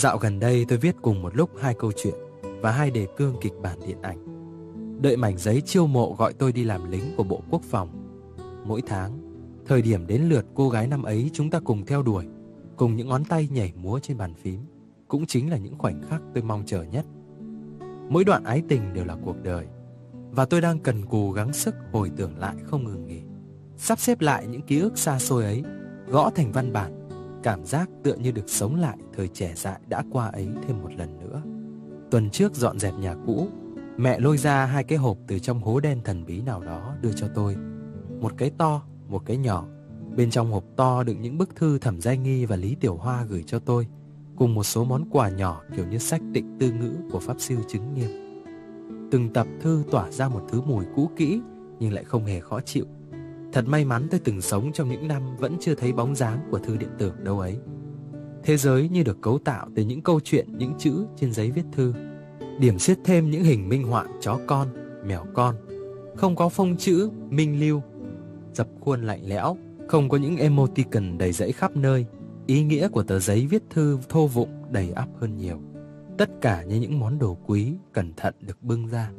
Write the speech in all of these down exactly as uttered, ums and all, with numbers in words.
Dạo gần đây tôi viết cùng một lúc hai câu chuyện và hai đề cương kịch bản điện ảnh. Đợi mảnh giấy chiêu mộ gọi tôi đi làm lính của Bộ Quốc phòng. Mỗi tháng, thời điểm đến lượt cô gái năm ấy chúng ta cùng theo đuổi, cùng những ngón tay nhảy múa trên bàn phím, cũng chính là những khoảnh khắc tôi mong chờ nhất. Mỗi đoạn ái tình đều là cuộc đời, và tôi đang cần cù gắng sức hồi tưởng lại không ngừng nghỉ, sắp xếp lại những ký ức xa xôi ấy, gõ thành văn bản, cảm giác tựa như được sống lại thời trẻ dại đã qua ấy thêm một lần nữa. Tuần trước dọn dẹp nhà cũ, mẹ lôi ra hai cái hộp từ trong hố đen thần bí nào đó đưa cho tôi. Một cái to, một cái nhỏ. Bên trong hộp to đựng những bức thư Thẩm Giai Nghi và Lý Tiểu Hoa gửi cho tôi, cùng một số món quà nhỏ kiểu như sách tịnh tư ngữ của Pháp Sư Chứng Nghiêm. Từng tập thư tỏa ra một thứ mùi cũ kỹ nhưng lại không hề khó chịu. Thật may mắn tôi từng sống trong những năm vẫn chưa thấy bóng dáng của thư điện tử đâu ấy. Thế giới như được cấu tạo từ những câu chuyện, những chữ trên giấy viết thư. Điểm xuyết thêm những hình minh họa chó con, mèo con. Không có phông chữ, minh lưu. Dập khuôn lạnh lẽo, không có những emoticon đầy rẫy khắp nơi. Ý nghĩa của tờ giấy viết thư thô vụng đầy ắp hơn nhiều. Tất cả như những món đồ quý, cẩn thận được bưng ra.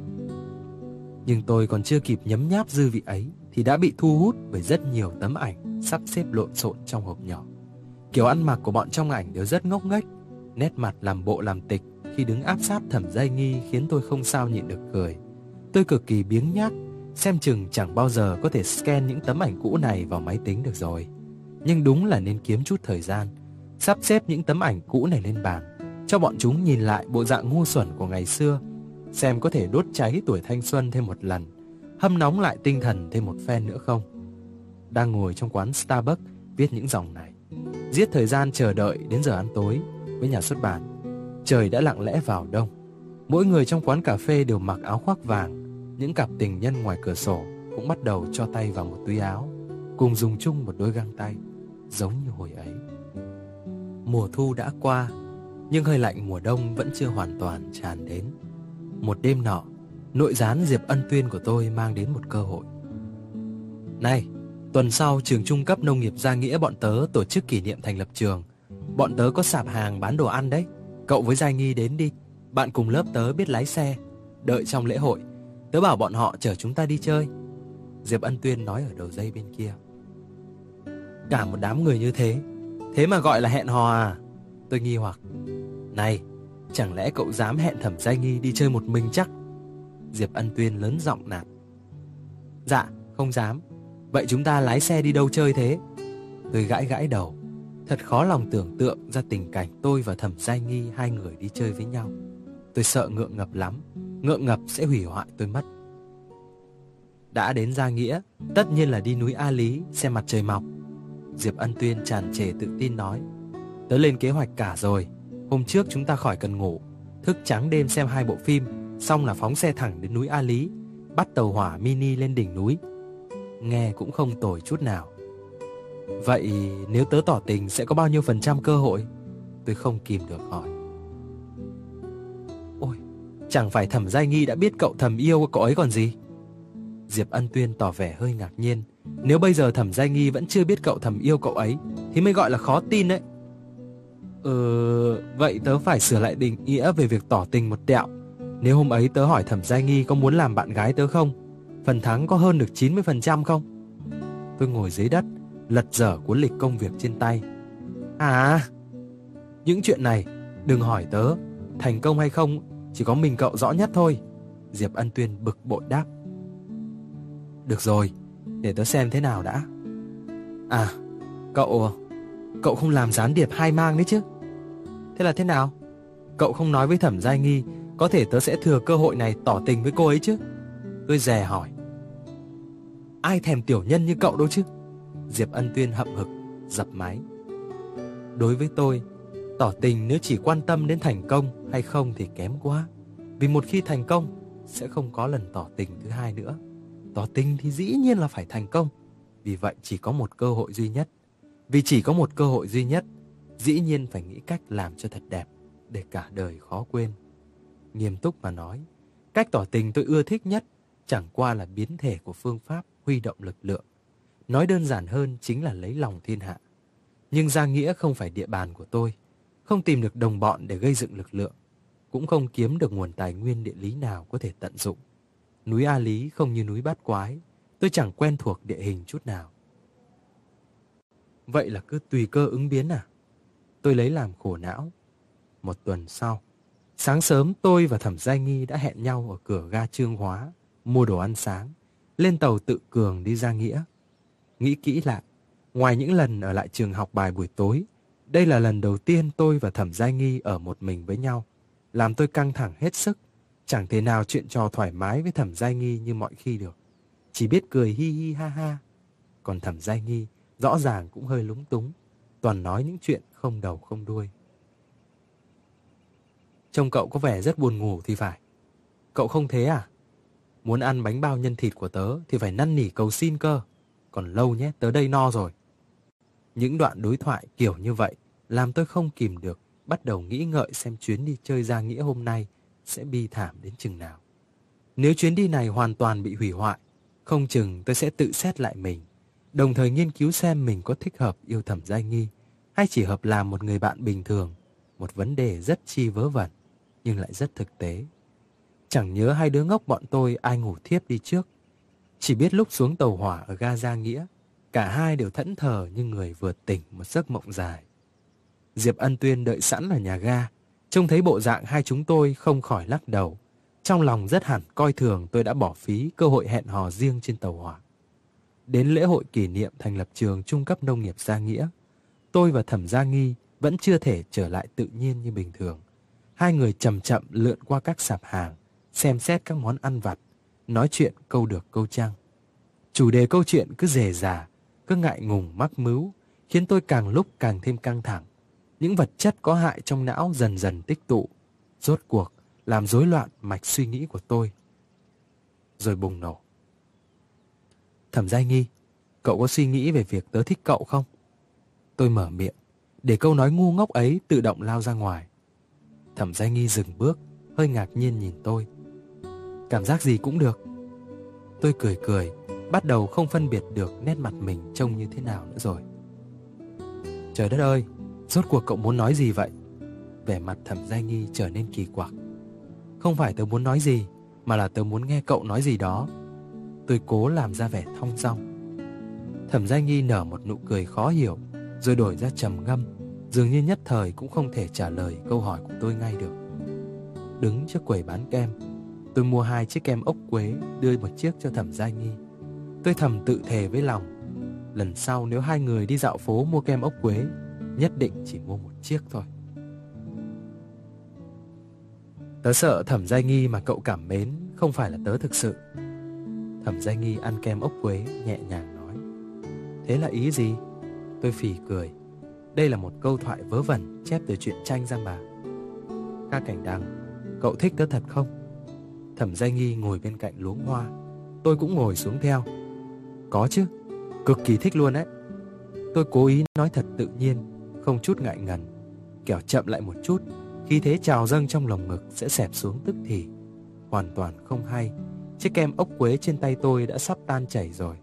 Nhưng tôi còn chưa kịp nhấm nháp dư vị ấy thì đã bị thu hút bởi rất nhiều tấm ảnh sắp xếp lộn xộn trong hộp nhỏ. Kiểu ăn mặc của bọn trong ảnh đều rất ngốc nghếch, nét mặt làm bộ làm tịch khi đứng áp sát Thẩm Giai Nghi khiến tôi không sao nhịn được cười. Tôi cực kỳ biếng nhác, xem chừng chẳng bao giờ có thể scan những tấm ảnh cũ này vào máy tính được rồi. Nhưng đúng là nên kiếm chút thời gian, sắp xếp những tấm ảnh cũ này lên bàn, cho bọn chúng nhìn lại bộ dạng ngu xuẩn của ngày xưa, xem có thể đốt cháy tuổi thanh xuân thêm một lần, hâm nóng lại tinh thần thêm một phen nữa không. Đang ngồi trong quán Starbucks viết những dòng này, giết thời gian chờ đợi đến giờ ăn tối với nhà xuất bản. Trời đã lặng lẽ vào đông. Mỗi người trong quán cà phê đều mặc áo khoác vàng. Những cặp tình nhân ngoài cửa sổ cũng bắt đầu cho tay vào một túi áo, cùng dùng chung một đôi găng tay, giống như hồi ấy. Mùa thu đã qua, nhưng hơi lạnh mùa đông vẫn chưa hoàn toàn tràn đến. Một đêm nọ, nội gián Diệp Ân Tuyên của tôi mang đến một cơ hội. Này, tuần sau trường trung cấp nông nghiệp Gia Nghĩa bọn tớ tổ chức kỷ niệm thành lập trường. Bọn tớ có sạp hàng bán đồ ăn đấy. Cậu với Giai Nghi đến đi. Bạn cùng lớp tớ biết lái xe. Đợi trong lễ hội, tớ bảo bọn họ chở chúng ta đi chơi. Diệp Ân Tuyên nói ở đầu dây bên kia. Cả một đám người như thế, thế mà gọi là hẹn hò à? Tôi nghi hoặc. Này, chẳng lẽ cậu dám hẹn Thẩm Giai Nghi đi chơi một mình chắc? Diệp Ân Tuyên lớn giọng nạt. Dạ, không dám. Vậy chúng ta lái xe đi đâu chơi thế? Tôi gãi gãi đầu. Thật khó lòng tưởng tượng ra tình cảnh tôi và Thẩm Giai Nghi hai người đi chơi với nhau. Tôi sợ ngượng ngập lắm. Ngượng ngập sẽ hủy hoại tôi mất. Đã đến Gia Nghĩa, tất nhiên là đi núi A Lý xem mặt trời mọc. Diệp Ân Tuyên tràn trề tự tin nói. Tớ lên kế hoạch cả rồi. Hôm trước chúng ta khỏi cần ngủ, thức trắng đêm xem hai bộ phim, xong là phóng xe thẳng đến núi A Lý, bắt tàu hỏa mini lên đỉnh núi. Nghe cũng không tồi chút nào. Vậy nếu tớ tỏ tình sẽ có bao nhiêu phần trăm cơ hội? Tôi không kìm được hỏi. Ôi, chẳng phải Thẩm Giai Nghi đã biết cậu thầm yêu cậu ấy còn gì? Diệp Ân Tuyên tỏ vẻ hơi ngạc nhiên. Nếu bây giờ Thẩm Giai Nghi vẫn chưa biết cậu thầm yêu cậu ấy thì mới gọi là khó tin đấy. Ờ, vậy tớ phải sửa lại định nghĩa về việc tỏ tình một tẹo. Nếu hôm ấy tớ hỏi Thẩm Giai Nghi có muốn làm bạn gái tớ không, phần thắng có hơn được chín mươi phần trăm không? Tôi ngồi dưới đất, lật dở cuốn lịch công việc trên tay. À, những chuyện này đừng hỏi tớ. Thành công hay không chỉ có mình cậu rõ nhất thôi. Diệp Ân Tuyên bực bội đáp. Được rồi, để tớ xem thế nào đã. À, cậu Cậu không làm gián điệp hai mang đấy chứ? Thế là thế nào? Cậu không nói với Thẩm Giai Nghi, có thể tớ sẽ thừa cơ hội này tỏ tình với cô ấy chứ? Tôi dè hỏi. Ai thèm tiểu nhân như cậu đâu chứ? Diệp Ân Tuyên hậm hực, dập máy. Đối với tôi, tỏ tình nếu chỉ quan tâm đến thành công hay không thì kém quá. Vì một khi thành công, sẽ không có lần tỏ tình thứ hai nữa. Tỏ tình thì dĩ nhiên là phải thành công. Vì vậy chỉ có một cơ hội duy nhất. Vì chỉ có một cơ hội duy nhất, dĩ nhiên phải nghĩ cách làm cho thật đẹp, để cả đời khó quên. Nghiêm túc mà nói, cách tỏ tình tôi ưa thích nhất chẳng qua là biến thể của phương pháp huy động lực lượng. Nói đơn giản hơn chính là lấy lòng thiên hạ. Nhưng Gia Nghĩa không phải địa bàn của tôi. không tìm được đồng bọn để gây dựng lực lượng, cũng không kiếm được nguồn tài nguyên địa lý nào có thể tận dụng. Núi A Lý không như núi Bát Quái, tôi chẳng quen thuộc địa hình chút nào. Vậy là cứ tùy cơ ứng biến à? Tôi lấy làm khổ não. Một tuần sau, sáng sớm tôi và Thẩm Giai Nghi đã hẹn nhau ở cửa ga Trương Hóa, mua đồ ăn sáng, lên tàu Tự Cường đi ra Nghĩa. Nghĩ kỹ lại, ngoài những lần ở lại trường học bài buổi tối, đây là lần đầu tiên tôi và Thẩm Giai Nghi ở một mình với nhau, làm tôi căng thẳng hết sức. Chẳng thể nào chuyện trò thoải mái với Thẩm Giai Nghi như mọi khi được, chỉ biết cười hi hi ha ha. Còn Thẩm Giai Nghi rõ ràng cũng hơi lúng túng, toàn nói những chuyện không đầu không đuôi. Trông cậu có vẻ rất buồn ngủ thì phải. Cậu không thế à? Muốn ăn bánh bao nhân thịt của tớ thì phải năn nỉ cầu xin cơ. Còn lâu nhé, tớ đây no rồi. Những đoạn đối thoại kiểu như vậy làm tôi không kìm được, bắt đầu nghĩ ngợi xem chuyến đi chơi ra Nghĩa hôm nay sẽ bi thảm đến chừng nào. Nếu chuyến đi này hoàn toàn bị hủy hoại, không chừng tôi sẽ tự xét lại mình, đồng thời nghiên cứu xem mình có thích hợp yêu Thẩm Giai Nghi hay chỉ hợp làm một người bạn bình thường, một vấn đề rất chi vớ vẩn nhưng lại rất thực tế. Chẳng nhớ hai đứa ngốc bọn tôi ai ngủ thiếp đi trước. Chỉ biết lúc xuống tàu hỏa ở ga Gia Nghĩa, cả hai đều thẫn thờ như người vừa tỉnh một giấc mộng dài. Diệp Ân Tuyên đợi sẵn ở nhà ga, trông thấy bộ dạng hai chúng tôi không khỏi lắc đầu. Trong lòng rất hẳn coi thường tôi đã bỏ phí cơ hội hẹn hò riêng trên tàu hỏa. Đến lễ hội kỷ niệm thành lập trường trung cấp nông nghiệp Gia Nghĩa, tôi và Thẩm Gia Nghi vẫn chưa thể trở lại tự nhiên như bình thường. Hai người chậm chậm lượn qua các sạp hàng, xem xét các món ăn vặt, nói chuyện câu được câu trăng. Chủ đề câu chuyện cứ rề rà, cứ ngại ngùng mắc mứu, khiến tôi càng lúc càng thêm căng thẳng. Những vật chất có hại trong não dần dần tích tụ, rốt cuộc làm rối loạn mạch suy nghĩ của tôi. Rồi bùng nổ. Thẩm Giai Nghi, cậu có suy nghĩ về việc tớ thích cậu không? Tôi mở miệng, để câu nói ngu ngốc ấy tự động lao ra ngoài. Thẩm Giai Nghi dừng bước, hơi ngạc nhiên nhìn tôi. Cảm giác gì cũng được. Tôi cười cười, bắt đầu không phân biệt được nét mặt mình trông như thế nào nữa rồi. Trời đất ơi, rốt cuộc cậu muốn nói gì vậy? Vẻ mặt Thẩm Giai Nghi trở nên kỳ quặc. Không phải tớ muốn nói gì, mà là tớ muốn nghe cậu nói gì đó. Tôi cố làm ra vẻ thong dong. Thẩm Giai Nghi nở một nụ cười khó hiểu, rồi đổi ra trầm ngâm, dường như nhất thời cũng không thể trả lời câu hỏi của tôi ngay được. Đứng trước quầy bán kem, tôi mua hai chiếc kem ốc quế, đưa một chiếc cho Thẩm Giai Nghi. Tôi thầm tự thề với lòng, lần sau nếu hai người đi dạo phố mua kem ốc quế, nhất định chỉ mua một chiếc thôi. Tớ sợ Thẩm Giai Nghi mà cậu cảm mến không phải là tớ thực sự. Thẩm Giai Nghi ăn kem ốc quế nhẹ nhàng nói. Thế là ý gì? Tôi phì cười. Đây là một câu thoại vớ vẩn chép từ truyện tranh ra mà. Ca Cảnh Đằng, cậu thích tớ thật không? Thẩm Giai Nghi ngồi bên cạnh luống hoa, tôi cũng ngồi xuống theo. Có chứ, cực kỳ thích luôn đấy. Tôi cố ý nói thật tự nhiên, không chút ngại ngần, kẻo chậm lại một chút, khi thế trào dâng trong lồng ngực sẽ xẹp xuống tức thì. Hoàn toàn không hay, chiếc kem ốc quế trên tay tôi đã sắp tan chảy rồi.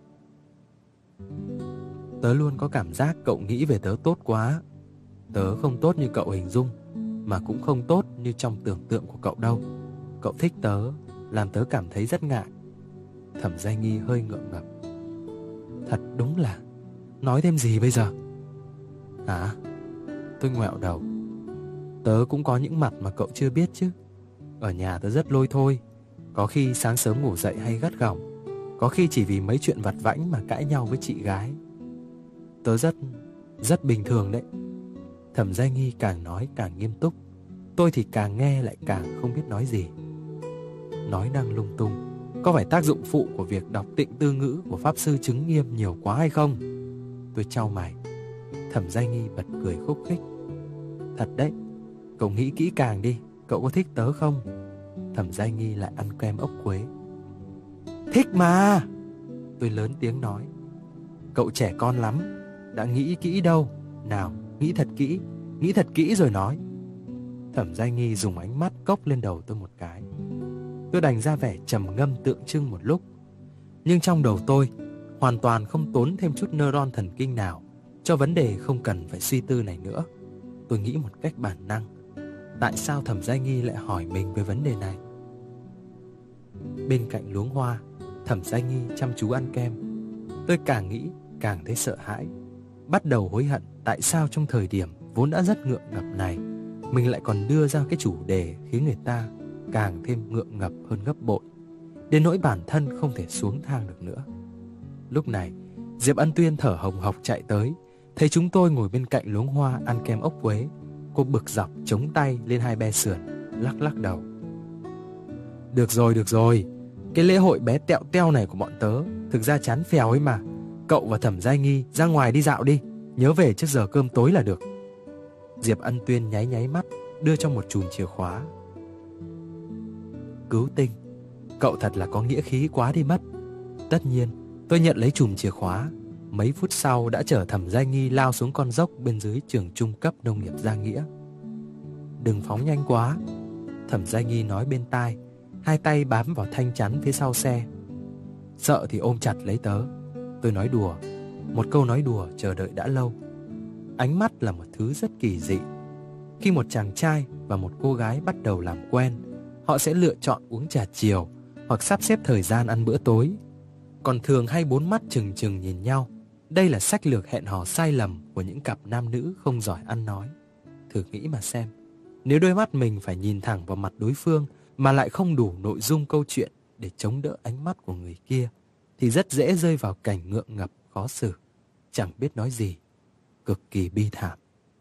Tớ luôn có cảm giác cậu nghĩ về tớ tốt quá. Tớ không tốt như cậu hình dung, mà cũng không tốt như trong tưởng tượng của cậu đâu. Cậu thích tớ, làm tớ cảm thấy rất ngại. Thẩm Giai Nghi hơi ngượng ngập. Thật đúng là, nói thêm gì bây giờ? Hả? Tôi ngoẹo đầu. Tớ cũng có những mặt mà cậu chưa biết chứ. Ở nhà tớ rất lôi thôi. Có khi sáng sớm ngủ dậy hay gắt gỏng, có khi chỉ vì mấy chuyện vặt vãnh mà cãi nhau với chị gái. Tớ rất, rất bình thường đấy. Thẩm Giai Nghi càng nói càng nghiêm túc. Tôi thì càng nghe lại càng không biết nói gì. Nói năng lung tung, có phải tác dụng phụ của việc đọc Tịnh Tư Ngữ của Pháp Sư Chứng Nghiêm nhiều quá hay không? Tôi chau mày. Thẩm Giai Nghi bật cười khúc khích. Thật đấy, cậu nghĩ kỹ càng đi, cậu có thích tớ không? Thẩm Giai Nghi lại ăn kem ốc quế. Thích mà! Tôi lớn tiếng nói. Cậu trẻ con lắm, đã nghĩ kỹ đâu. Nào, nghĩ thật kỹ, nghĩ thật kỹ rồi nói. Thẩm Giai Nghi dùng ánh mắt cốc lên đầu tôi một cái. Tôi đành ra vẻ trầm ngâm tượng trưng một lúc. Nhưng trong đầu tôi hoàn toàn không tốn thêm chút neuron thần kinh nào cho vấn đề không cần phải suy tư này nữa. Tôi nghĩ một cách bản năng, tại sao Thẩm Giai Nghi lại hỏi mình về vấn đề này? Bên cạnh luống hoa, Thẩm Giai Nghi chăm chú ăn kem. Tôi càng nghĩ càng thấy sợ hãi, bắt đầu hối hận tại sao trong thời điểm vốn đã rất ngượng ngập này, mình lại còn đưa ra cái chủ đề khiến người ta càng thêm ngượng ngập hơn gấp bội, đến nỗi bản thân không thể xuống thang được nữa. Lúc này, Diệp Ân Tuyên thở hồng hộc chạy tới, thấy chúng tôi ngồi bên cạnh luống hoa ăn kem ốc quế. Cô bực dọc chống tay lên hai be sườn, lắc lắc đầu. Được rồi, được rồi, cái lễ hội bé tẹo teo này của bọn tớ thực ra chán phèo ấy mà. Cậu và Thẩm Giai Nghi ra ngoài đi dạo đi, nhớ về trước giờ cơm tối là được. Diệp Ân Tuyên nháy nháy mắt, đưa cho một chùm chìa khóa. Cứu tinh, cậu thật là có nghĩa khí quá đi mất. Tất nhiên, tôi nhận lấy chùm chìa khóa. Mấy phút sau đã chở Thẩm Giai Nghi lao xuống con dốc bên dưới trường trung cấp nông nghiệp Gia Nghĩa. Đừng phóng nhanh quá, Thẩm Giai Nghi nói bên tai, hai tay bám vào thanh chắn phía sau xe. Sợ thì ôm chặt lấy tớ. Tôi nói đùa, một câu nói đùa chờ đợi đã lâu. Ánh mắt là một thứ rất kỳ dị. Khi một chàng trai và một cô gái bắt đầu làm quen, họ sẽ lựa chọn uống trà chiều hoặc sắp xếp thời gian ăn bữa tối. Còn thường hay bốn mắt trừng trừng nhìn nhau. Đây là sách lược hẹn hò sai lầm của những cặp nam nữ không giỏi ăn nói. Thử nghĩ mà xem, nếu đôi mắt mình phải nhìn thẳng vào mặt đối phương mà lại không đủ nội dung câu chuyện để chống đỡ ánh mắt của người kia, thì rất dễ rơi vào cảnh ngượng ngập khó xử, chẳng biết nói gì, cực kỳ bi thảm.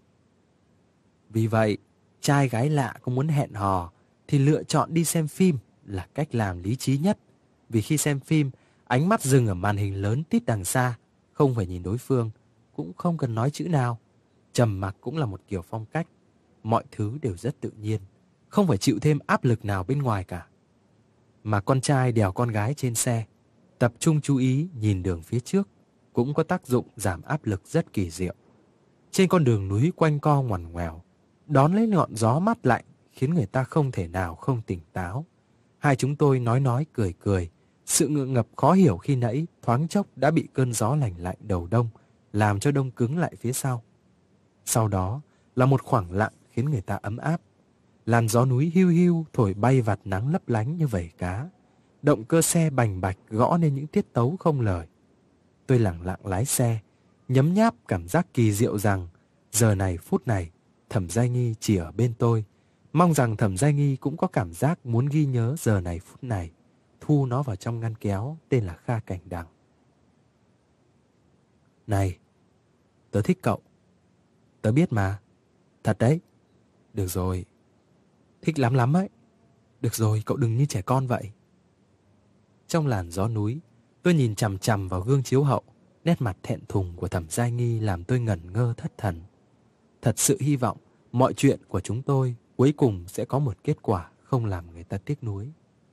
Vì vậy, trai gái lạ có muốn hẹn hò thì lựa chọn đi xem phim là cách làm lý trí nhất. Vì khi xem phim, ánh mắt dừng ở màn hình lớn tít đằng xa, không phải nhìn đối phương, cũng không cần nói chữ nào. Trầm mặc cũng là một kiểu phong cách. Mọi thứ đều rất tự nhiên, không phải chịu thêm áp lực nào bên ngoài cả. Mà con trai đèo con gái trên xe, tập trung chú ý nhìn đường phía trước, cũng có tác dụng giảm áp lực rất kỳ diệu. Trên con đường núi quanh co ngoằn ngoèo, đón lấy ngọn gió mát lạnh khiến người ta không thể nào không tỉnh táo. Hai chúng tôi nói nói cười cười, sự ngượng ngập khó hiểu khi nãy thoáng chốc đã bị cơn gió lạnh lạnh đầu đông làm cho đông cứng lại phía sau. Sau đó là một khoảng lặng khiến người ta ấm áp. Làn gió núi hiu hiu thổi bay vạt nắng lấp lánh như vẩy cá. Động cơ xe bành bạch gõ lên những tiết tấu không lời. Tôi lặng lặng lái xe, nhấm nháp cảm giác kỳ diệu rằng giờ này phút này Thẩm Giai Nghi chỉ ở bên tôi. Mong rằng Thẩm Giai Nghi cũng có cảm giác muốn ghi nhớ giờ này phút này, thu nó vào trong ngăn kéo tên là Kha Cảnh Đằng. Này, tớ thích cậu. Tớ biết mà. Thật đấy. Được rồi. Thích lắm lắm ấy. Được rồi, cậu đừng như trẻ con vậy. Trong làn gió núi, tôi nhìn chằm chằm vào gương chiếu hậu. Nét mặt thẹn thùng của Thẩm Giai Nghi làm tôi ngẩn ngơ thất thần. Thật sự hy vọng mọi chuyện của chúng tôi cuối cùng sẽ có một kết quả không làm người ta tiếc nuối.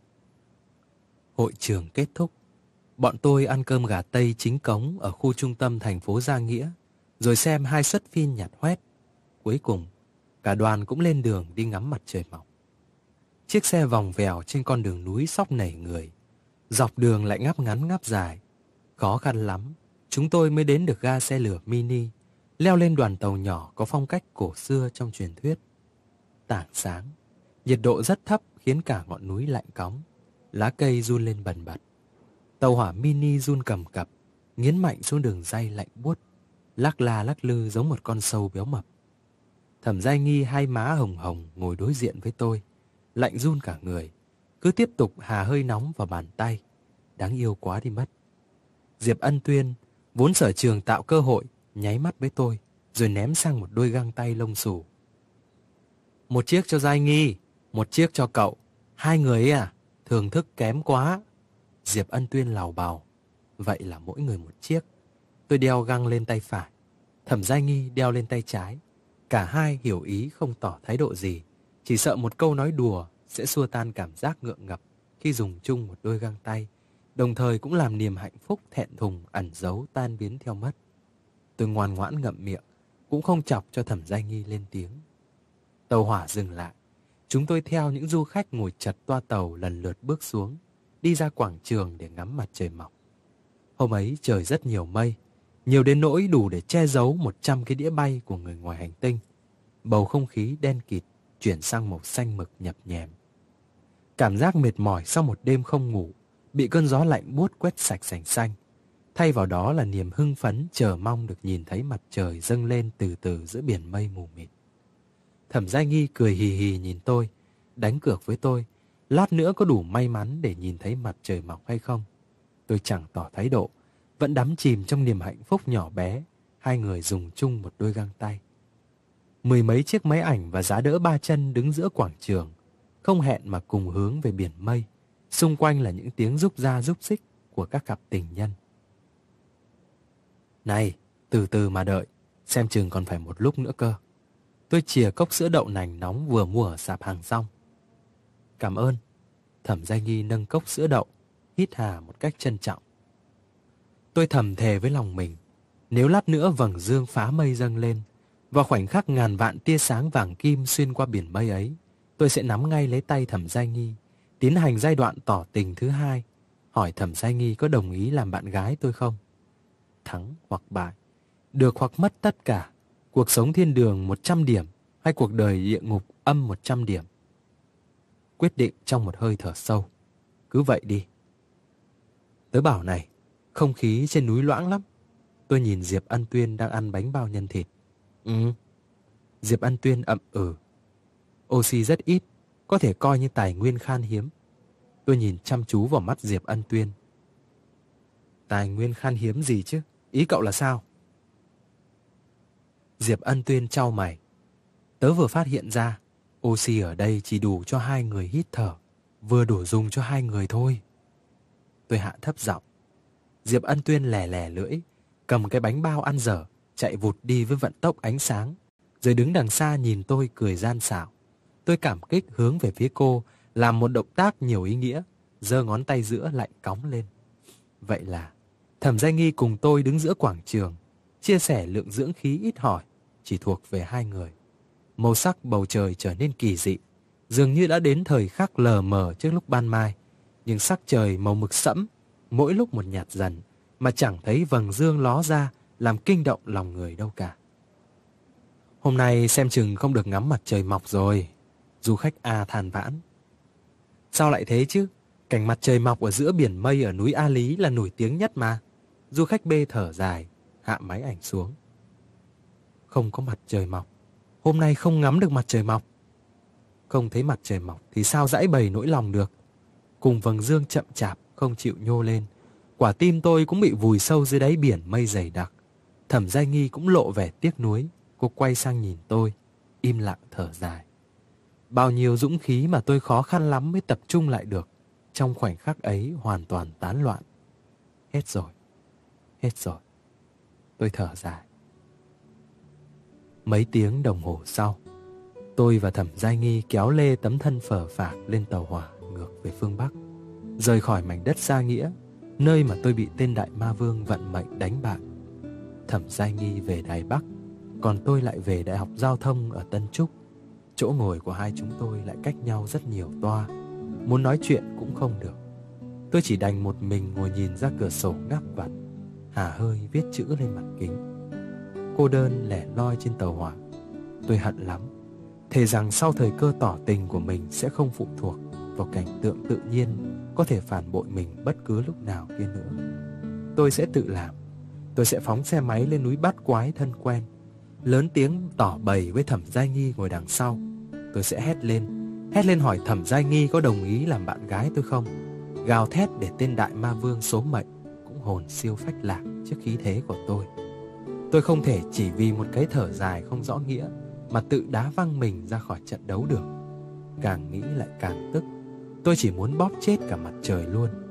Hội trường kết thúc. Bọn tôi ăn cơm gà Tây chính cống ở khu trung tâm thành phố Gia Nghĩa, rồi xem hai suất phim nhạt hoét. Cuối cùng, cả đoàn cũng lên đường đi ngắm mặt trời mọc. Chiếc xe vòng vèo trên con đường núi xóc nảy người. Dọc đường lại ngáp ngắn ngáp dài. Khó khăn lắm, chúng tôi mới đến được ga xe lửa mini, leo lên đoàn tàu nhỏ có phong cách cổ xưa trong truyền thuyết. Tảng sáng, nhiệt độ rất thấp khiến cả ngọn núi lạnh cóng. Lá cây run lên bần bật. Tàu hỏa mini run cầm cập, nghiến mạnh xuống đường ray lạnh buốt, lắc la lắc lư giống một con sâu béo mập. Thẩm Giai Nghi hai má hồng hồng ngồi đối diện với tôi, lạnh run cả người, cứ tiếp tục hà hơi nóng vào bàn tay. Đáng yêu quá đi mất. Diệp Ân Tuyên, vốn sở trường tạo cơ hội, nháy mắt với tôi, rồi ném sang một đôi găng tay lông xù. Một chiếc cho Giai Nghi, một chiếc cho cậu. Hai người ấy à? Thưởng thức kém quá. Diệp Ân Tuyên lào bào. Vậy là mỗi người một chiếc. Tôi đeo găng lên tay phải, Thẩm Giai Nghi đeo lên tay trái. Cả hai hiểu ý không tỏ thái độ gì, chỉ sợ một câu nói đùa sẽ xua tan cảm giác ngượng ngập khi dùng chung một đôi găng tay, đồng thời cũng làm niềm hạnh phúc thẹn thùng ẩn giấu tan biến theo mất. Tôi ngoan ngoãn ngậm miệng, cũng không chọc cho Thẩm Giai Nghi lên tiếng. Tàu hỏa dừng lại. Chúng tôi theo những du khách ngồi chật toa tàu lần lượt bước xuống, đi ra quảng trường để ngắm mặt trời mọc. Hôm ấy trời rất nhiều mây, nhiều đến nỗi đủ để che giấu một trăm cái đĩa bay của người ngoài hành tinh. bầu không khí đen kịt chuyển sang màu xanh mực nhập nhèm. Cảm giác mệt mỏi sau một đêm không ngủ bị cơn gió lạnh buốt quét sạch sành xanh. Thay vào đó là niềm hưng phấn chờ mong được nhìn thấy mặt trời dâng lên từ từ giữa biển mây mù mịt. Thẩm Giai Nghi cười hì hì nhìn tôi, đánh cược với tôi, lát nữa có đủ may mắn để nhìn thấy mặt trời mọc hay không. Tôi chẳng tỏ thái độ, vẫn đắm chìm trong niềm hạnh phúc nhỏ bé, hai người dùng chung một đôi găng tay. Mười mấy chiếc máy ảnh và giá đỡ ba chân đứng giữa quảng trường, không hẹn mà cùng hướng về biển mây. Xung quanh là những tiếng rúc ra rúc xích của các cặp tình nhân. Này, từ từ mà đợi, xem chừng còn phải một lúc nữa cơ. Tôi chìa cốc sữa đậu nành nóng vừa mua ở sạp hàng rong. Cảm ơn. Thẩm Giai Nghi nâng cốc sữa đậu, hít hà một cách trân trọng. Tôi thầm thề với lòng mình, nếu lát nữa vầng dương phá mây dâng lên, vào khoảnh khắc ngàn vạn tia sáng vàng kim xuyên qua biển mây ấy, tôi sẽ nắm ngay lấy tay Thẩm Giai Nghi, tiến hành giai đoạn tỏ tình thứ hai, hỏi Thẩm Giai Nghi có đồng ý làm bạn gái tôi không. Thắng hoặc bại, được hoặc mất tất cả, cuộc sống thiên đường một trăm điểm hay cuộc đời địa ngục âm một trăm điểm. Quyết định trong một hơi thở sâu. Cứ vậy đi. Tớ bảo này, không khí trên núi loãng lắm. Tôi nhìn Diệp Ân Tuyên đang ăn bánh bao nhân thịt. Ừ. Diệp Ân Tuyên ậm ừ. Oxy rất ít, có thể coi như tài nguyên khan hiếm. Tôi nhìn chăm chú vào mắt Diệp Ân Tuyên. Tài nguyên khan hiếm gì chứ? Ý cậu là sao? Diệp Ân Tuyên chau mày. Tớ vừa phát hiện ra, oxy ở đây chỉ đủ cho hai người hít thở, vừa đủ dùng cho hai người thôi. Tôi hạ thấp giọng. Diệp Ân Tuyên lè lè lưỡi, cầm cái bánh bao ăn dở, chạy vụt đi với vận tốc ánh sáng, rồi đứng đằng xa nhìn tôi cười gian xảo. Tôi cảm kích hướng về phía cô, làm một động tác nhiều ý nghĩa, giơ ngón tay giữa lạnh cóng lên. Vậy là Thẩm Giai Nghi cùng tôi đứng giữa quảng trường, chia sẻ lượng dưỡng khí ít hỏi, chỉ thuộc về hai người. Màu sắc bầu trời trở nên kỳ dị, dường như đã đến thời khắc lờ mờ trước lúc ban mai, nhưng sắc trời màu mực sẫm, mỗi lúc một nhạt dần, mà chẳng thấy vầng dương ló ra làm kinh động lòng người đâu cả. Hôm nay xem chừng không được ngắm mặt trời mọc rồi, du khách A than vãn. Sao lại thế chứ? Cảnh mặt trời mọc ở giữa biển mây ở núi A Lý là nổi tiếng nhất mà. Du khách B thở dài, hạ máy ảnh xuống. Không có mặt trời mọc. Hôm nay không ngắm được mặt trời mọc. Không thấy mặt trời mọc thì sao giãi bày nỗi lòng được. Cùng vầng dương chậm chạp không chịu nhô lên, quả tim tôi cũng bị vùi sâu dưới đáy biển mây dày đặc. Thẩm Giai Nghi cũng lộ vẻ tiếc nuối. Cô quay sang nhìn tôi, im lặng thở dài. Bao nhiêu dũng khí mà tôi khó khăn lắm mới tập trung lại được, trong khoảnh khắc ấy hoàn toàn tán loạn. Hết rồi, hết rồi. Tôi thở dài. Mấy tiếng đồng hồ sau, tôi và Thẩm Giai Nghi kéo lê tấm thân phờ phạc lên tàu hỏa ngược về phương Bắc, rời khỏi mảnh đất Gia Nghĩa, nơi mà tôi bị tên Đại Ma Vương vận mệnh đánh bại. Thẩm Giai Nghi về Đài Bắc, còn tôi lại về Đại học Giao thông ở Tân Trúc. Chỗ ngồi của hai chúng tôi lại cách nhau rất nhiều toa, muốn nói chuyện cũng không được. Tôi chỉ đành một mình ngồi nhìn ra cửa sổ ngáp vặt, hả hơi viết chữ lên mặt kính. Cô đơn lẻ loi trên tàu hỏa. Tôi hận lắm, thề rằng sau thời cơ tỏ tình của mình sẽ không phụ thuộc vào cảnh tượng tự nhiên có thể phản bội mình bất cứ lúc nào kia nữa. Tôi sẽ tự làm. Tôi sẽ phóng xe máy lên núi Bát Quái thân quen, lớn tiếng tỏ bày với Thẩm Giai Nghi ngồi đằng sau. Tôi sẽ hét lên, hét lên hỏi Thẩm Giai Nghi có đồng ý làm bạn gái tôi không. Gào thét để tên Đại Ma Vương số mệnh cũng hồn siêu phách lạc trước khí thế của tôi. Tôi không thể chỉ vì một cái thở dài không rõ nghĩa mà tự đá văng mình ra khỏi trận đấu được. Càng nghĩ lại càng tức. Tôi chỉ muốn bóp chết cả mặt trời luôn.